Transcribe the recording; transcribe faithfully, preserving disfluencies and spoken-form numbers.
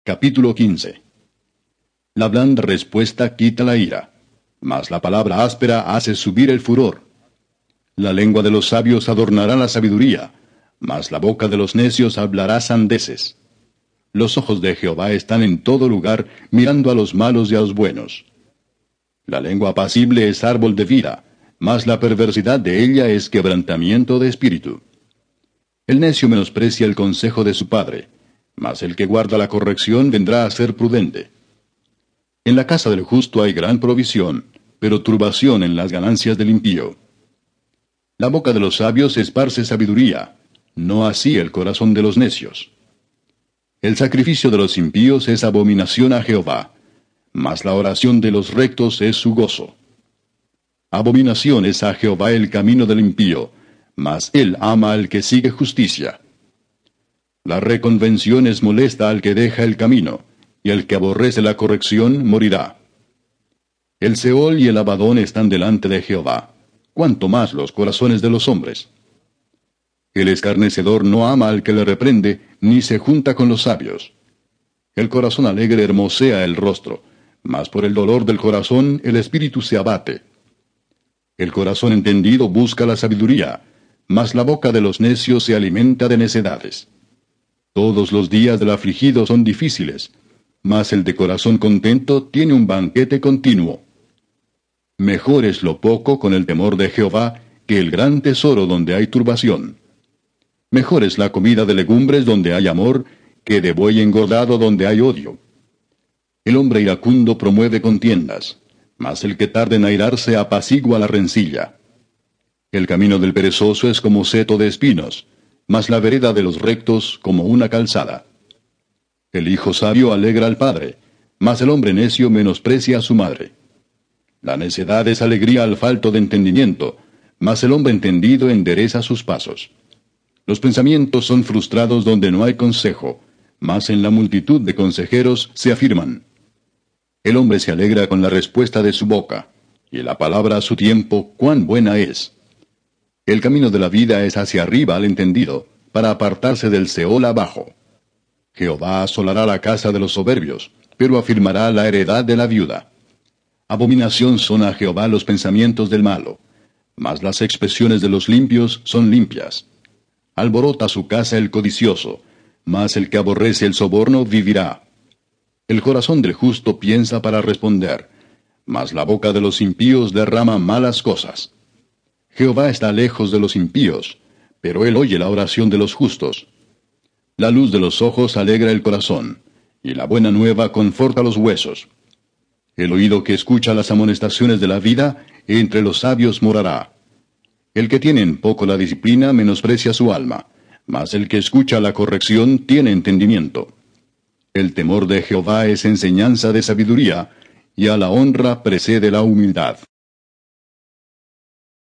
Capítulo quince. La blanda respuesta quita la ira, mas la palabra áspera hace subir el furor. La lengua de los sabios adornará la sabiduría, mas la boca de los necios hablará sandeces. Los ojos de Jehová están en todo lugar, mirando a los malos y a los buenos. La lengua apacible es árbol de vida, mas la perversidad de ella es quebrantamiento de espíritu. El necio menosprecia el consejo de su padre, mas el que guarda la corrección vendrá a ser prudente. En la casa del justo hay gran provisión, pero turbación en las ganancias del impío. La boca de los sabios esparce sabiduría, no así el corazón de los necios. El sacrificio de los impíos es abominación a Jehová, mas la oración de los rectos es su gozo. Abominación es a Jehová el camino del impío, mas él ama al que sigue justicia. La reconvención es molesta al que deja el camino, y el que aborrece la corrección morirá. El Seol y el Abadón están delante de Jehová, cuanto más los corazones de los hombres. El escarnecedor no ama al que le reprende, ni se junta con los sabios. El corazón alegre hermosea el rostro, mas por el dolor del corazón el espíritu se abate. El corazón entendido busca la sabiduría, mas la boca de los necios se alimenta de necedades. Todos los días del afligido son difíciles, mas el de corazón contento tiene un banquete continuo. Mejor es lo poco con el temor de Jehová que el gran tesoro donde hay turbación. Mejor es la comida de legumbres donde hay amor que de buey engordado donde hay odio. El hombre iracundo promueve contiendas, mas el que tarda en airarse apacigua la rencilla. El camino del perezoso es como seto de espinos, mas la vereda de los rectos como una calzada. El hijo sabio alegra al padre, mas el hombre necio menosprecia a su madre. La necedad es alegría al falto de entendimiento, mas el hombre entendido endereza sus pasos. Los pensamientos son frustrados donde no hay consejo, mas en la multitud de consejeros se afirman. El hombre se alegra con la respuesta de su boca, y la palabra a su tiempo cuán buena es. El camino de la vida es hacia arriba al entendido, para apartarse del Seol abajo. Jehová asolará la casa de los soberbios, pero afirmará la heredad de la viuda. Abominación son a Jehová los pensamientos del malo, mas las expresiones de los limpios son limpias. Alborota su casa el codicioso, mas el que aborrece el soborno vivirá. El corazón del justo piensa para responder, mas la boca de los impíos derrama malas cosas. Jehová está lejos de los impíos, pero él oye la oración de los justos. La luz de los ojos alegra el corazón, y la buena nueva conforta los huesos. El oído que escucha las amonestaciones de la vida, entre los sabios morará. El que tiene en poco la disciplina menosprecia su alma, mas el que escucha la corrección tiene entendimiento. El temor de Jehová es enseñanza de sabiduría, y a la honra precede la humildad.